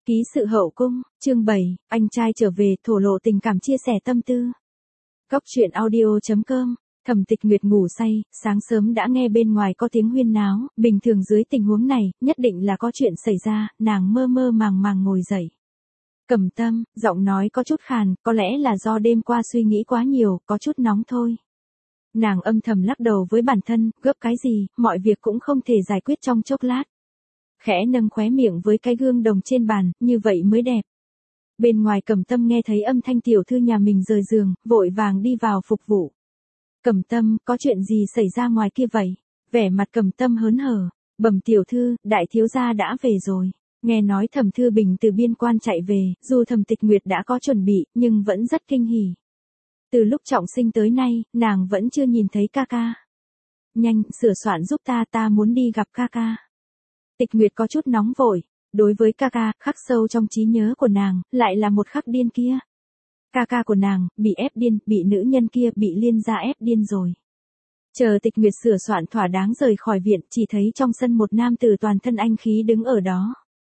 Ký sự hậu cung, chương 7, anh trai trở về thổ lộ tình cảm chia sẻ tâm tư. Góc truyện audio.com, Thẩm Tịch Nguyệt ngủ say, sáng sớm đã nghe bên ngoài có tiếng huyên náo, bình thường dưới tình huống này, nhất định là có chuyện xảy ra, nàng mơ mơ màng màng ngồi dậy. Cẩm Tâm, giọng nói có chút khàn, có lẽ là do đêm qua suy nghĩ quá nhiều, có chút nóng thôi. Nàng âm thầm lắc đầu với bản thân, gấp cái gì, mọi việc cũng không thể giải quyết trong chốc lát. Khẽ nâng khóe miệng với cái gương đồng trên bàn, như vậy mới đẹp. Bên ngoài Cẩm Tâm nghe thấy âm thanh tiểu thư nhà mình rời giường, vội vàng đi vào phục vụ. Cẩm Tâm, có chuyện gì xảy ra ngoài kia vậy? Vẻ mặt Cẩm Tâm hớn hở, bẩm tiểu thư, đại thiếu gia đã về rồi. Nghe nói Thẩm Thư Bình từ biên quan chạy về, dù Thẩm Tịch Nguyệt đã có chuẩn bị, nhưng vẫn rất kinh hỉ. Từ lúc trọng sinh tới nay, nàng vẫn chưa nhìn thấy ca ca. Nhanh, sửa soạn giúp ta muốn đi gặp ca ca. Tịch Nguyệt có chút nóng vội, đối với ca ca, khắc sâu trong trí nhớ của nàng, lại là một khắc điên kia. Ca ca của nàng, bị ép điên, bị nữ nhân kia, bị Liên gia ép điên rồi. Chờ Tịch Nguyệt sửa soạn thỏa đáng rời khỏi viện, chỉ thấy trong sân một nam tử toàn thân anh khí đứng ở đó.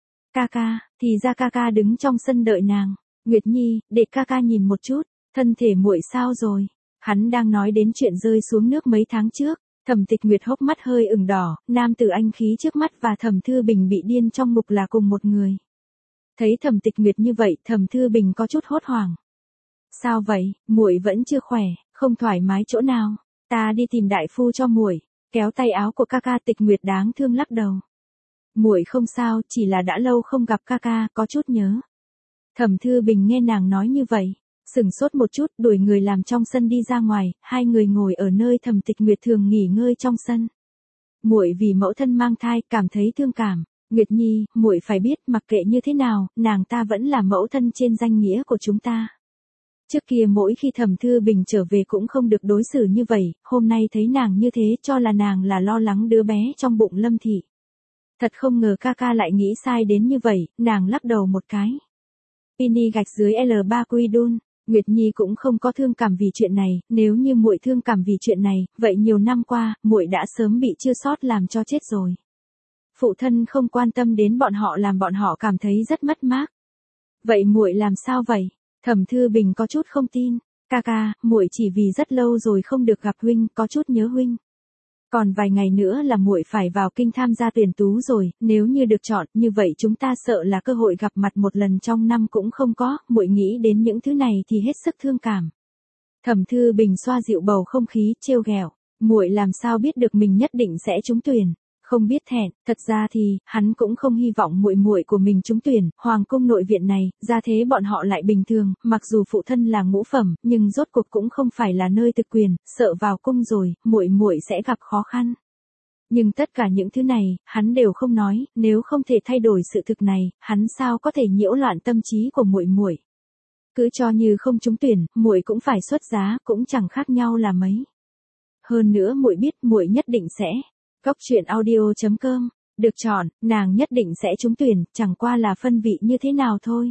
Ca ca, thì ra ca ca đứng trong sân đợi nàng. Nguyệt Nhi, để ca ca nhìn một chút, thân thể muội sao rồi? Hắn đang nói đến chuyện rơi xuống nước mấy tháng trước. Thẩm Tịch Nguyệt hốc mắt hơi ửng đỏ, nam tử anh khí trước mắt và Thẩm Thư Bình bị điên trong ngục là cùng một người. Thấy Thẩm Tịch Nguyệt như vậy, Thẩm Thư Bình có chút hốt hoảng. Sao vậy, muội vẫn chưa khỏe, không thoải mái chỗ nào? Ta đi tìm đại phu cho muội. Kéo tay áo của ca ca. Tịch Nguyệt đáng thương lắc đầu. Muội không sao, chỉ là đã lâu không gặp ca ca, có chút nhớ. Thẩm Thư Bình nghe nàng nói như vậy, sửng sốt một chút, đuổi người làm trong sân đi ra ngoài, hai người ngồi ở nơi Thẩm Tịch Nguyệt thường nghỉ ngơi trong sân. Muội vì mẫu thân mang thai, cảm thấy thương cảm. Nguyệt Nhi, muội phải biết, mặc kệ như thế nào, nàng ta vẫn là mẫu thân trên danh nghĩa của chúng ta. Trước kia mỗi khi Thẩm Thư Bình trở về cũng không được đối xử như vậy, hôm nay thấy nàng như thế cho là nàng là lo lắng đứa bé trong bụng Lâm Thị. Thật không ngờ ca ca lại nghĩ sai đến như vậy, nàng lắc đầu một cái. Pini gạch dưới L3 Quy Nguyệt Nhi cũng không có thương cảm vì chuyện này, nếu như muội thương cảm vì chuyện này, vậy nhiều năm qua, muội đã sớm bị chua xót làm cho chết rồi. Phụ thân không quan tâm đến bọn họ làm bọn họ cảm thấy rất mất mát. Vậy muội làm sao vậy? Thẩm Thư Bình có chút không tin. Ca ca, muội chỉ vì rất lâu rồi không được gặp huynh, có chút nhớ huynh. Còn vài ngày nữa là muội phải vào kinh tham gia tuyển tú rồi, nếu như được chọn, như vậy chúng ta sợ là cơ hội gặp mặt một lần trong năm cũng không có, muội nghĩ đến những thứ này thì hết sức thương cảm. Thẩm Thư Bình xoa dịu bầu không khí, trêu ghẹo, muội làm sao biết được mình nhất định sẽ trúng tuyển, không biết thẹn, thật ra thì, hắn cũng không hy vọng muội muội của mình trúng tuyển, hoàng cung nội viện này, ra thế bọn họ lại bình thường, mặc dù phụ thân là ngũ phẩm, nhưng rốt cuộc cũng không phải là nơi thực quyền, sợ vào cung rồi, muội muội sẽ gặp khó khăn. Nhưng tất cả những thứ này, hắn đều không nói, nếu không thể thay đổi sự thực này, hắn sao có thể nhiễu loạn tâm trí của muội muội. Cứ cho như không trúng tuyển, muội cũng phải xuất giá, cũng chẳng khác nhau là mấy. Hơn nữa muội biết muội nhất định sẽ. Góc truyện audio.com, được chọn, nàng nhất định sẽ trúng tuyển, chẳng qua là phân vị như thế nào thôi.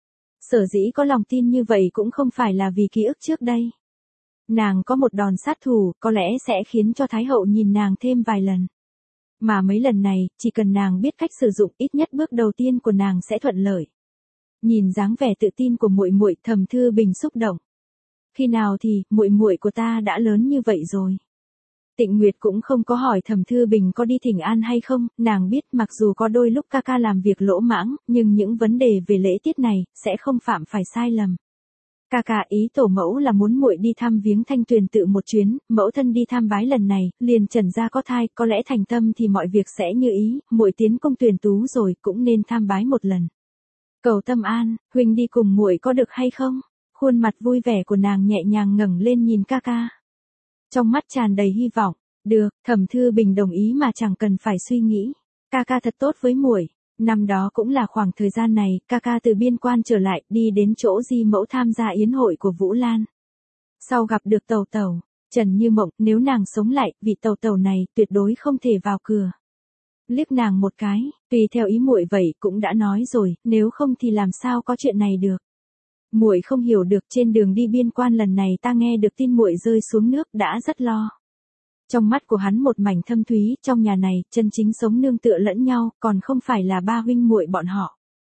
Sở dĩ có lòng tin như vậy cũng không phải là vì ký ức trước đây. Nàng có một đòn sát thủ, có lẽ sẽ khiến cho Thái hậu nhìn nàng thêm vài lần. Mà mấy lần này, chỉ cần nàng biết cách sử dụng, ít nhất bước đầu tiên của nàng sẽ thuận lợi. Nhìn dáng vẻ tự tin của muội muội, Thẩm Thư Bình xúc động. Khi nào thì, muội muội của ta đã lớn như vậy rồi. Tịnh Nguyệt cũng không có hỏi Thẩm Thư Bình có đi thỉnh an hay không, nàng biết mặc dù có đôi lúc ca ca làm việc lỗ mãng, nhưng những vấn đề về lễ tiết này, sẽ không phạm phải sai lầm. Ca ca ý tổ mẫu là muốn muội đi thăm viếng Thanh Tuyền tự một chuyến, mẫu thân đi tham bái lần này, liền trần gia có thai, có lẽ thành tâm thì mọi việc sẽ như ý, muội tiến công tuyển tú rồi, cũng nên tham bái một lần. Cầu tâm an, huynh đi cùng muội có được hay không? Khuôn mặt vui vẻ của nàng nhẹ nhàng ngẩng lên nhìn ca ca. Trong mắt tràn đầy hy vọng, được, Thẩm Thư Bình đồng ý mà chẳng cần phải suy nghĩ. Ca ca thật tốt với muội. Năm đó cũng là khoảng thời gian này, ca ca từ biên quan trở lại, đi đến chỗ Di mẫu tham gia yến hội của Vũ Lan. Sau gặp được Tẩu Tẩu, Trần Như Mộng, nếu nàng sống lại, vị Tẩu Tẩu này tuyệt đối không thể vào cửa. Liếc nàng một cái, tùy theo ý muội vậy cũng đã nói rồi, nếu không thì làm sao có chuyện này được. Muội không hiểu được, trên đường đi biên quan lần này ta nghe được tin muội rơi xuống nước đã rất lo. Trong mắt của hắn một mảnh thâm thúy, trong nhà này, chân chính sống nương tựa lẫn nhau, còn không phải là ba huynh muội bọn họ.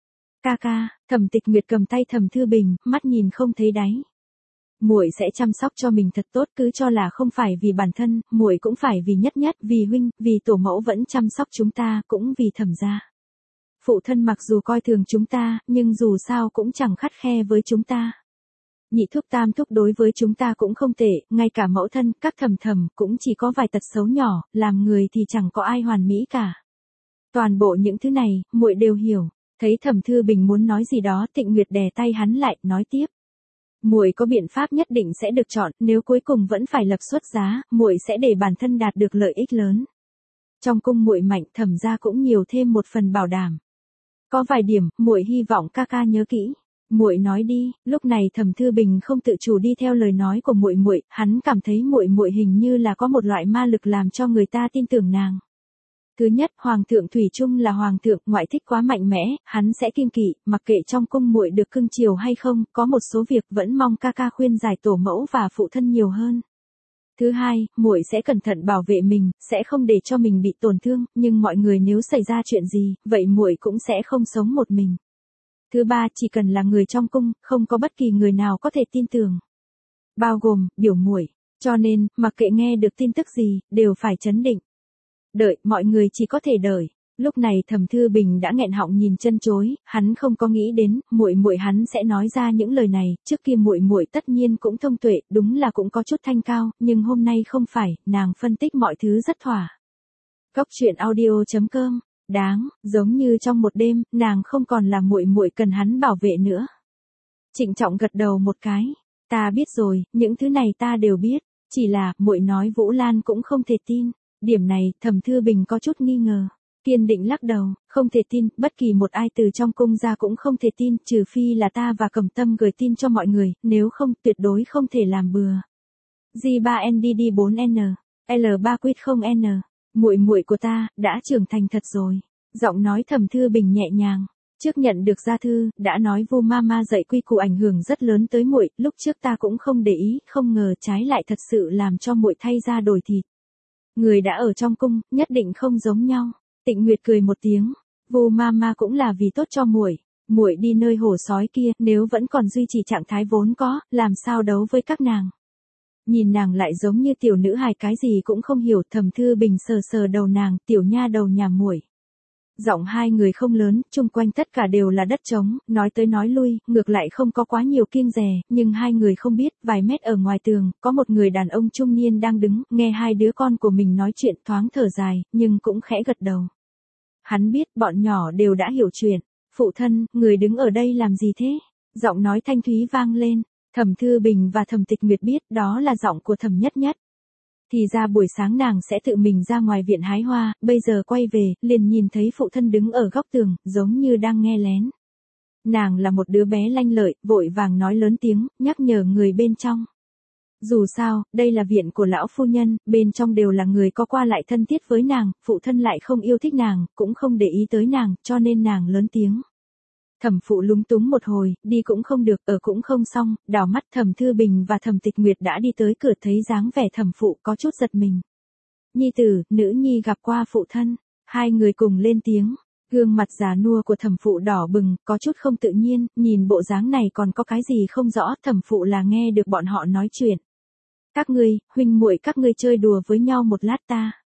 Ca ca, Thẩm Tịch Nguyệt cầm tay Thẩm Thư Bình, mắt nhìn không thấy đáy. Muội sẽ chăm sóc cho mình thật tốt, cứ cho là không phải vì bản thân, muội cũng phải vì Nhất Nhất, vì huynh, vì tổ mẫu vẫn chăm sóc chúng ta, cũng vì Thẩm gia. Phụ thân mặc dù coi thường chúng ta, nhưng dù sao cũng chẳng khắt khe với chúng ta. Nhị thúc tam thúc đối với chúng ta cũng không tệ, ngay cả mẫu thân, các thầm thầm, cũng chỉ có vài tật xấu nhỏ, làm người thì chẳng có ai hoàn mỹ cả. Toàn bộ những thứ này, muội đều hiểu. Thấy Thẩm Thư Bình muốn nói gì đó, Tịnh Nguyệt đè tay hắn lại, nói tiếp. Muội có biện pháp nhất định sẽ được chọn, nếu cuối cùng vẫn phải lập xuất giá, muội sẽ để bản thân đạt được lợi ích lớn. Trong cung muội mạnh, Thẩm gia cũng nhiều thêm một phần bảo đảm. Có vài điểm, muội hy vọng ca ca nhớ kỹ. Muội nói đi. Lúc này Thẩm Thư Bình không tự chủ đi theo lời nói của muội, hắn cảm thấy muội hình như là có một loại ma lực làm cho người ta tin tưởng nàng. Thứ nhất, hoàng thượng thủy chung là hoàng thượng, ngoại thích quá mạnh mẽ, hắn sẽ kiêng kỵ, mặc kệ trong cung muội được cưng chiều hay không, có một số việc vẫn mong ca ca khuyên giải tổ mẫu và phụ thân nhiều hơn. Thứ hai, muội sẽ cẩn thận bảo vệ mình, sẽ không để cho mình bị tổn thương, nhưng mọi người nếu xảy ra chuyện gì, vậy muội cũng sẽ không sống một mình. Thứ ba, chỉ cần là người trong cung, không có bất kỳ người nào có thể tin tưởng. Bao gồm, biểu muội. Cho nên, mặc kệ nghe được tin tức gì, đều phải trấn định. Đợi, mọi người chỉ có thể đợi. Lúc này Thẩm Thư Bình đã nghẹn họng nhìn chân chối, hắn không có nghĩ đến, muội hắn sẽ nói ra những lời này, trước kia muội tất nhiên cũng thông tuệ, đúng là cũng có chút thanh cao, nhưng hôm nay không phải, nàng phân tích mọi thứ rất thỏa. Góc truyện audio.com, đáng, giống như trong một đêm, nàng không còn là muội cần hắn bảo vệ nữa. Trịnh trọng gật đầu một cái, ta biết rồi, những thứ này ta đều biết, chỉ là, muội nói Vũ Lan cũng không thể tin. Điểm này, Thẩm Thư Bình có chút nghi ngờ. Kiên định lắc đầu, không thể tin, bất kỳ một ai từ trong cung ra cũng không thể tin, trừ phi là ta và Cẩm Tâm gửi tin cho mọi người, nếu không, tuyệt đối không thể làm bừa. J3NDD4N, L3Q0N, muội của ta, đã trưởng thành thật rồi. Giọng nói Thẩm Thư Bình nhẹ nhàng. Trước nhận được gia thư, đã nói Vu Mama dạy quy củ ảnh hưởng rất lớn tới muội, lúc trước ta cũng không để ý, không ngờ trái lại thật sự làm cho muội thay da đổi thịt. Người đã ở trong cung, nhất định không giống nhau. Tịnh Nguyệt cười một tiếng, Vu Mama cũng là vì tốt cho muội đi nơi hổ sói kia, nếu vẫn còn duy trì trạng thái vốn có, làm sao đấu với các nàng. Nhìn nàng lại giống như tiểu nữ hài cái gì cũng không hiểu, Thẩm Thư Bình sờ đầu nàng, tiểu nha đầu nhà muội. Giọng hai người không lớn, chung quanh tất cả đều là đất trống, nói tới nói lui, ngược lại không có quá nhiều kiêng dè, nhưng hai người không biết, vài mét ở ngoài tường, có một người đàn ông trung niên đang đứng, nghe hai đứa con của mình nói chuyện thoáng thở dài, nhưng cũng khẽ gật đầu. Hắn biết, bọn nhỏ đều đã hiểu chuyện. Phụ thân, người đứng ở đây làm gì thế? Giọng nói thanh thúy vang lên. Thẩm Thư Bình và Thẩm Tịch Nguyệt biết đó là giọng của Thẩm Nhất Nhất. Thì ra buổi sáng nàng sẽ tự mình ra ngoài viện hái hoa, bây giờ quay về, liền nhìn thấy phụ thân đứng ở góc tường, giống như đang nghe lén. Nàng là một đứa bé lanh lợi, vội vàng nói lớn tiếng, nhắc nhở người bên trong. Dù sao, đây là viện của lão phu nhân, bên trong đều là người có qua lại thân thiết với nàng, phụ thân lại không yêu thích nàng, cũng không để ý tới nàng, cho nên nàng lớn tiếng. Thẩm phụ lúng túng một hồi, đi cũng không được, ở cũng không xong, đảo mắt Thẩm Thư Bình và Thẩm Tịch Nguyệt đã đi tới cửa, thấy dáng vẻ thẩm phụ có chút giật mình. Nhi tử, nữ nhi gặp qua phụ thân, hai người cùng lên tiếng. Gương mặt già nua của thẩm phụ đỏ bừng, có chút không tự nhiên, nhìn bộ dáng này còn có cái gì không rõ, thẩm phụ là nghe được bọn họ nói chuyện. Các ngươi, huynh muội các ngươi chơi đùa với nhau một lát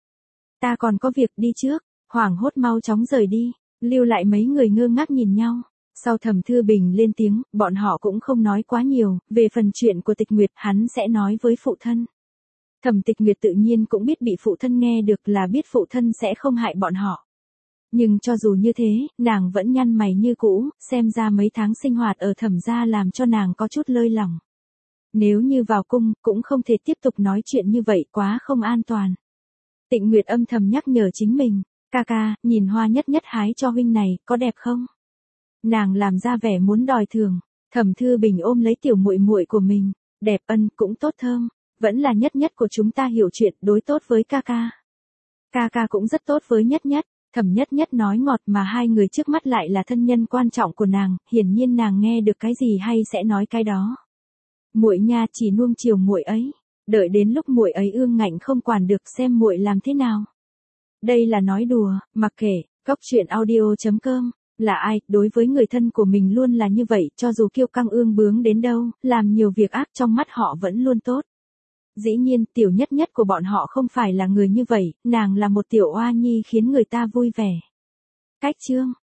ta còn có việc đi trước, hoảng hốt mau chóng rời đi, lưu lại mấy người ngơ ngác nhìn nhau. Sau Thẩm Thư Bình lên tiếng, bọn họ cũng không nói quá nhiều, về phần chuyện của Tịch Nguyệt hắn sẽ nói với phụ thân. Thẩm Tịch Nguyệt tự nhiên cũng biết bị phụ thân nghe được là biết phụ thân sẽ không hại bọn họ. Nhưng cho dù như thế, nàng vẫn nhăn mày như cũ, xem ra mấy tháng sinh hoạt ở Thẩm gia làm cho nàng có chút lơi lỏng. Nếu như vào cung, cũng không thể tiếp tục nói chuyện như vậy, quá không an toàn. Tịnh Nguyệt âm thầm nhắc nhở chính mình, ca ca, nhìn hoa nhất nhất hái cho huynh này, có đẹp không? Nàng làm ra vẻ muốn đòi thưởng. Thẩm Thư Bình ôm lấy tiểu muội muội của mình, đẹp ân, cũng tốt thơm, vẫn là nhất nhất của chúng ta hiểu chuyện, đối tốt với ca ca. Ca ca cũng rất tốt với nhất nhất. Thẩm Nhất Nhất nói ngọt mà hai người trước mắt lại là thân nhân quan trọng của nàng, hiển nhiên nàng nghe được cái gì hay sẽ nói cái đó. Muội nha chỉ nuông chiều muội ấy, đợi đến lúc muội ấy ương ngạnh không quản được xem muội làm thế nào. Đây là nói đùa, mặc kệ, góc truyện audio.com Là ai, đối với người thân của mình luôn là như vậy, cho dù kiêu căng ương bướng đến đâu, làm nhiều việc ác trong mắt họ vẫn luôn tốt. Dĩ nhiên, tiểu nhất nhất của bọn họ không phải là người như vậy, nàng là một tiểu oa nhi khiến người ta vui vẻ. Cách chương